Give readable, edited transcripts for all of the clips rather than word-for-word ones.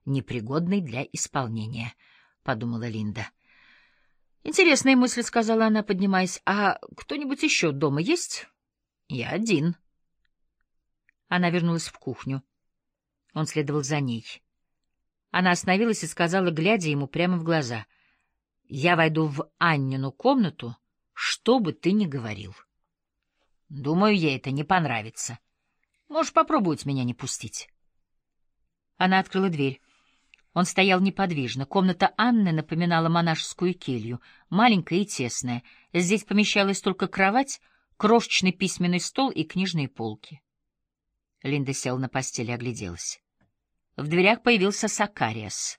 непригодной для исполнения, — подумала Линда. «Интересная мысль», — сказала она, поднимаясь. «А кто-нибудь еще дома есть?» «Я один». Она вернулась в кухню. Он следовал за ней. Она остановилась и сказала, глядя ему прямо в глаза: «Я войду в Аннину комнату, что бы ты ни говорил. Думаю, ей это не понравится. Можешь попробовать меня не пустить». Она открыла дверь. Он стоял неподвижно. Комната Анны напоминала монашескую келью, маленькая и тесная. Здесь помещалась только кровать, крошечный письменный стол и книжные полки. Линда села на постели и огляделась. В дверях появился Сакариас.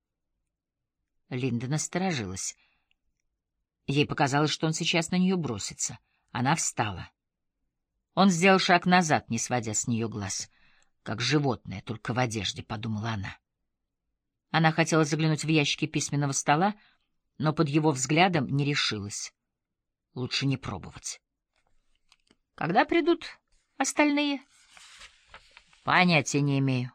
Линда насторожилась. Ей показалось, что он сейчас на нее бросится. Она встала. Он сделал шаг назад, не сводя с нее глаз. «Как животное, только в одежде», — подумала она. Она хотела заглянуть в ящики письменного стола, но под его взглядом не решилась. Лучше не пробовать. «Когда придут остальные?» «Понятия не имею».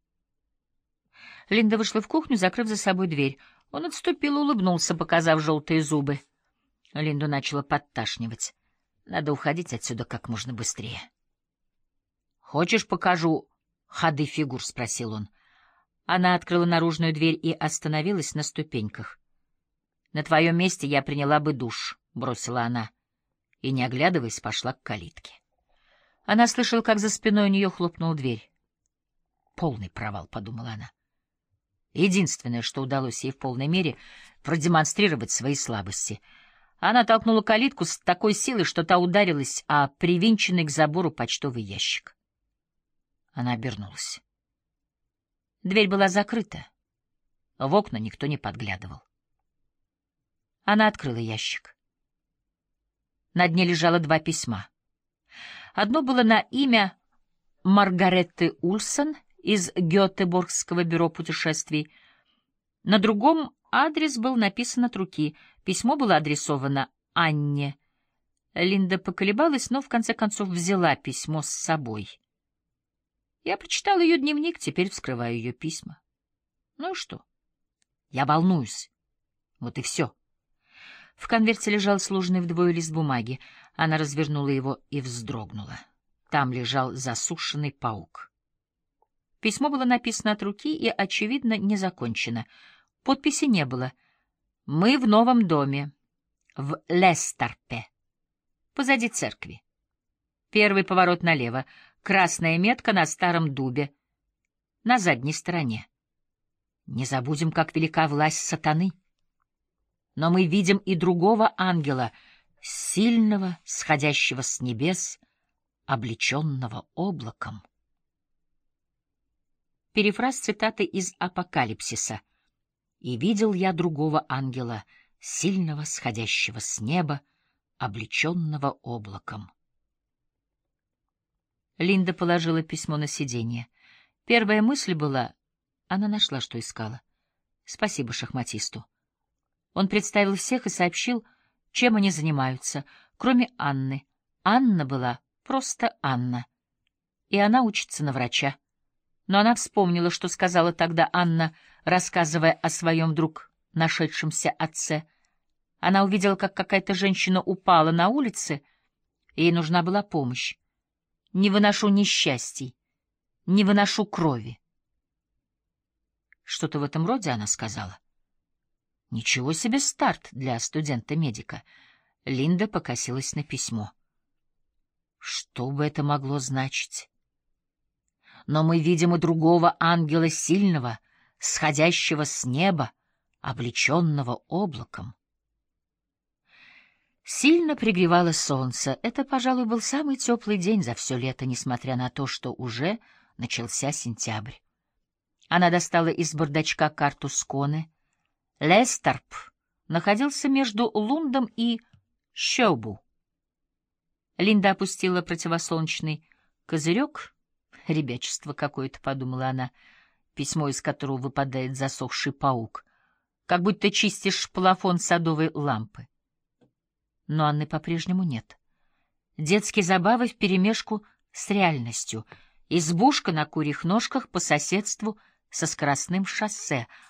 Линда вышла в кухню, закрыв за собой дверь. Он отступил и улыбнулся, показав желтые зубы. Линду начала подташнивать. Надо уходить отсюда как можно быстрее. «Хочешь, покажу ходы фигур?» — спросил он. Она открыла наружную дверь и остановилась на ступеньках. «На твоем месте я приняла бы душ», — бросила она, и, не оглядываясь, пошла к калитке. Она слышала, как за спиной у нее хлопнула дверь. «Полный провал», — подумала она. Единственное, что удалось ей в полной мере, продемонстрировать свои слабости. Она толкнула калитку с такой силой, что та ударилась о привинченный к забору почтовый ящик. Она обернулась. Дверь была закрыта. В окна никто не подглядывал. Она открыла ящик. На дне лежало 2 письма. Одно было на имя Маргаретты Ульсон из Гетеборгского бюро путешествий. На другом адрес был написан от руки. Письмо было адресовано Анне. Линда поколебалась, но в конце концов взяла письмо с собой. Я прочитала ее дневник, теперь вскрываю ее письма. Ну и что? Я волнуюсь. Вот и все. В конверте лежал сложенный вдвое лист бумаги. Она развернула его и вздрогнула. Там лежал засушенный паук. Письмо было написано от руки и, очевидно, не закончено. Подписи не было. «Мы в новом доме. В Лестерпе. Позади церкви. Первый поворот налево. Красная метка на старом дубе. На задней стороне. Не забудем, как велика власть сатаны. Но мы видим и другого ангела, сильного, сходящего с небес, облеченного облаком». Перефраз цитаты из Апокалипсиса. «И видел я другого ангела, сильного, сходящего с неба, облеченного облаком». Линда положила письмо на сиденье. Первая мысль была... Она нашла, что искала. Спасибо шахматисту. Он представил всех и сообщил, чем они занимаются, кроме Анны. Анна была просто Анна. И она учится на врача. Но она вспомнила, что сказала тогда Анна, рассказывая о своем вдруг нашедшемся отце. Она увидела, как какая-то женщина упала на улице, и ей нужна была помощь. «Не выношу несчастий, не выношу крови». Что-то в этом роде она сказала. Ничего себе старт для студента-медика. Линда покосилась на письмо. Что бы это могло значить? Но мы видим и другого ангела сильного, сходящего с неба, облеченного облаком. Сильно пригревало солнце. Это, пожалуй, был самый теплый день за все лето, несмотря на то, что уже начался сентябрь. Она достала из бардачка карту Сконе. Лестерп находился между Лундом и Шёбу. Линда опустила противосолнечный козырек. Ребячество какое-то, подумала она, письмо из которого выпадает засохший паук. Как будто чистишь плафон садовой лампы. Но Анны по-прежнему нет. Детские забавы вперемешку с реальностью. Избушка на курьих ножках по соседству со скоростным шоссе.